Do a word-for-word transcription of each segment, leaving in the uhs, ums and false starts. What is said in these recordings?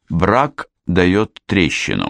Брак дает трещину.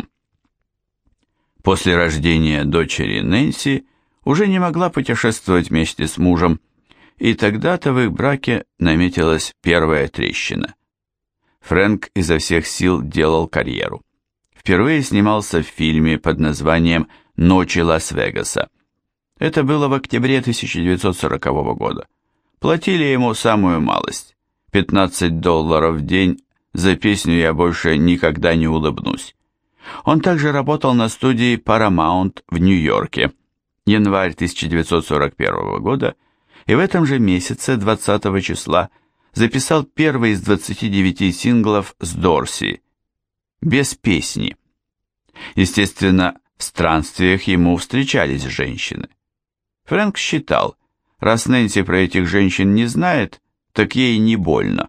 После рождения дочери Нэнси уже не могла путешествовать вместе с мужем, и тогда-то в их браке наметилась первая трещина. Фрэнк изо всех сил делал карьеру. Впервые снимался в фильме под названием «Ночи Лас-Вегаса». Это было в октябре тысяча девятьсот сорокового года. Платили ему самую малость – пятнадцать долларов в день за песню «Я больше никогда не улыбнусь». Он также работал на студии Paramount в Нью-Йорке, январь тысяча девятьсот сорок первого года, и в этом же месяце, двадцатого числа, записал первый из двадцати девяти синглов с Дорси, без песни. Естественно, в странствиях ему встречались женщины. Фрэнк считал, раз Нэнси про этих женщин не знает, так ей не больно.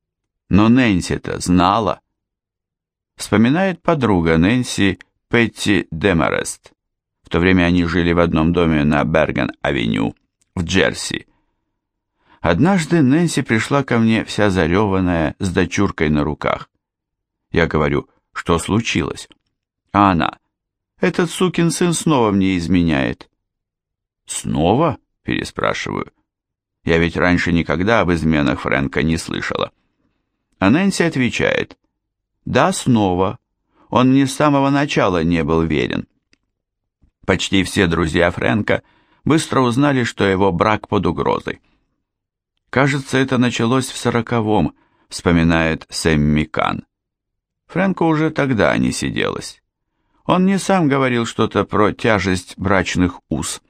Но Нэнси-то знала. Вспоминает подруга Нэнси Пэтти Демарест. В то время они жили в одном доме на Берген-авеню в Джерси. Однажды Нэнси пришла ко мне вся зареванная, с дочуркой на руках. Я говорю, что случилось? А она, этот сукин сын снова мне изменяет. Снова? Переспрашиваю. Я ведь раньше никогда об изменах Фрэнка не слышала. А Нэнси отвечает, да, снова. Он мне с самого начала не был верен. Почти все друзья Фрэнка быстро узнали, что его брак под угрозой. Кажется, это началось в сороковом, вспоминает Сэмми Кан. Фрэнку уже тогда не сиделось. Он не сам говорил что-то про тяжесть брачных уз.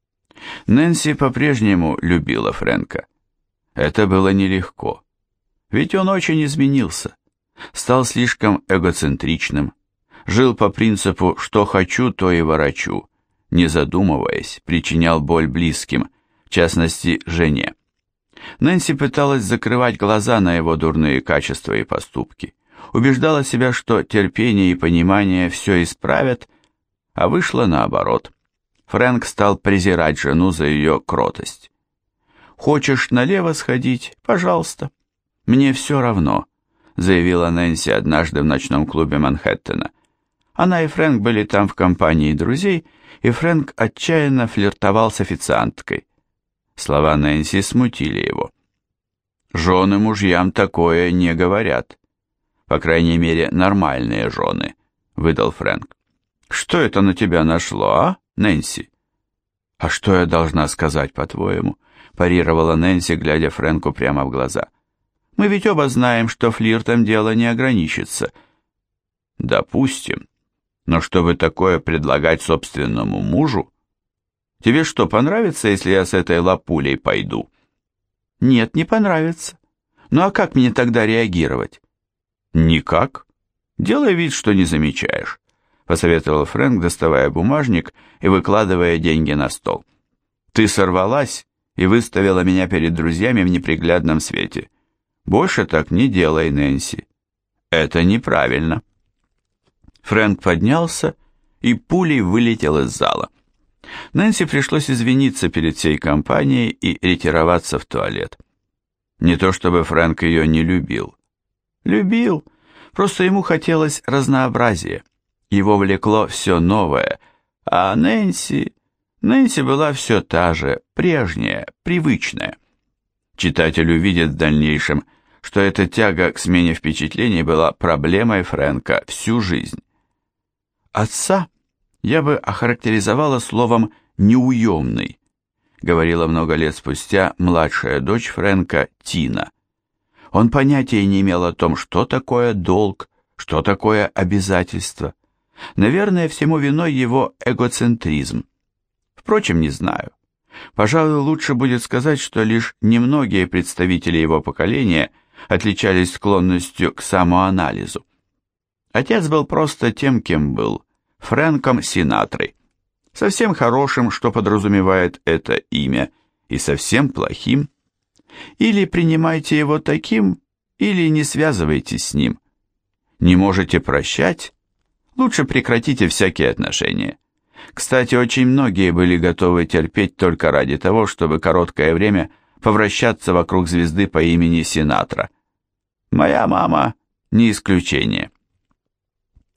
Нэнси по-прежнему любила Фрэнка. Это было нелегко. Ведь он очень изменился. Стал слишком эгоцентричным. Жил по принципу «что хочу, то и ворочу», не задумываясь, причинял боль близким, в частности, жене. Нэнси пыталась закрывать глаза на его дурные качества и поступки. Убеждала себя, что терпение и понимание все исправят, а вышло наоборот. Фрэнк стал презирать жену за ее кротость. «Хочешь налево сходить? Пожалуйста. Мне все равно», заявила Нэнси однажды в ночном клубе Манхэттена. Она и Фрэнк были там в компании друзей, и Фрэнк отчаянно флиртовал с официанткой. Слова Нэнси смутили его. «Жены мужьям такое не говорят. По крайней мере, нормальные жены», — выдал Фрэнк. «Что это на тебя нашло, а, Нэнси?» «А что я должна сказать, по-твоему?» — парировала Нэнси, глядя Фрэнку прямо в глаза. «Мы ведь оба знаем, что флиртом дело не ограничится». «Допустим. Но чтобы такое предлагать собственному мужу? Тебе что, понравится, если я с этой лапулей пойду?» «Нет, не понравится. Ну а как мне тогда реагировать?» «Никак. Делай вид, что не замечаешь», — посоветовал Фрэнк, доставая бумажник и выкладывая деньги на стол. «Ты сорвалась и выставила меня перед друзьями в неприглядном свете. Больше так не делай, Нэнси. Это неправильно». Фрэнк поднялся и пулей вылетел из зала. Нэнси пришлось извиниться перед всей компанией и ретироваться в туалет. Не то чтобы Фрэнк ее не любил. Любил, просто ему хотелось разнообразия. Его влекло все новое, а Нэнси... Нэнси была все та же, прежняя, привычная. Читатель увидит в дальнейшем, что эта тяга к смене впечатлений была проблемой Фрэнка всю жизнь. Отца я бы охарактеризовала словом «неуемный», говорила много лет спустя младшая дочь Фрэнка Тина. Он понятия не имел о том, что такое долг, что такое обязательство. Наверное, всему виной его эгоцентризм. Впрочем, не знаю. Пожалуй, лучше будет сказать, что лишь немногие представители его поколения отличались склонностью к самоанализу. Отец был просто тем, кем был, Фрэнком Синатрой. Совсем хорошим, что подразумевает это имя, и совсем плохим. Или принимайте его таким, или не связывайтесь с ним. Не можете прощать? Лучше прекратите всякие отношения. Кстати, очень многие были готовы терпеть только ради того, чтобы короткое время повращаться вокруг звезды по имени Синатра. Моя мама не исключение.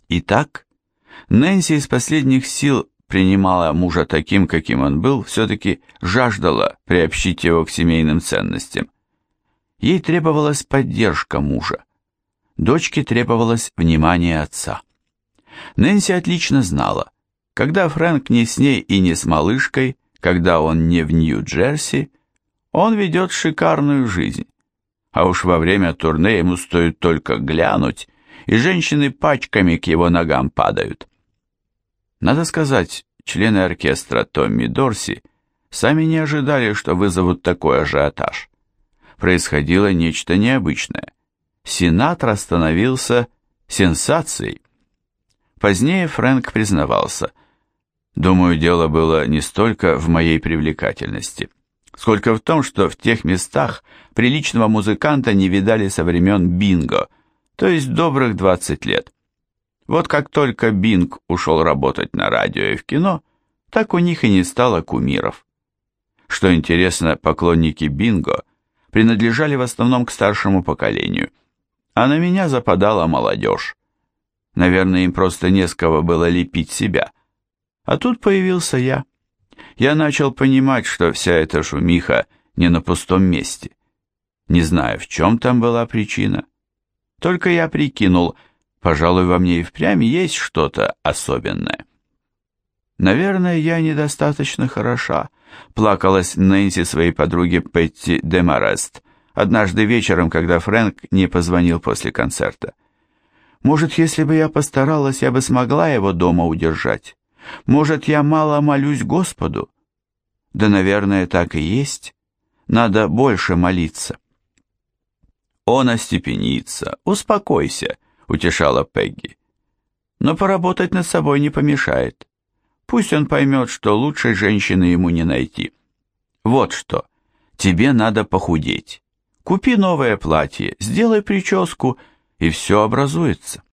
Итак, Нэнси из последних сил принимала мужа таким, каким он был, все-таки жаждала приобщить его к семейным ценностям. Ей требовалась поддержка мужа. Дочке требовалось внимание отца. Нэнси отлично знала, когда Фрэнк не с ней и не с малышкой, когда он не в Нью-Джерси, он ведет шикарную жизнь. А уж во время турне ему стоит только глянуть, и женщины пачками к его ногам падают. Надо сказать, члены оркестра Томми Дорси сами не ожидали, что вызовут такой ажиотаж. Происходило нечто необычное. Синатра становился сенсацией. Позднее Фрэнк признавался: «Думаю, дело было не столько в моей привлекательности, сколько в том, что в тех местах приличного музыканта не видали со времен Бинго, то есть добрых двадцать лет. Вот как только Бинг ушел работать на радио и в кино, так у них и не стало кумиров». Что интересно, поклонники Бинго принадлежали в основном к старшему поколению, а на меня западала молодежь. Наверное, им просто не с кого было лепить себя. А тут появился я. Я начал понимать, что вся эта шумиха не на пустом месте. Не знаю, в чем там была причина. Только я прикинул, пожалуй, во мне и впрямь есть что-то особенное. Наверное, я недостаточно хороша, плакалась Нэнси своей подруге Петти Демарест однажды вечером, когда Фрэнк не позвонил после концерта. Может, если бы я постаралась, я бы смогла его дома удержать. Может, я мало молюсь Господу? Да, наверное, так и есть. Надо больше молиться. Он остепенится, успокойся, утешала Пегги. Но поработать над собой не помешает. Пусть он поймет, что лучшей женщины ему не найти. Вот что, тебе надо похудеть. Купи новое платье, сделай прическу, и все образуется.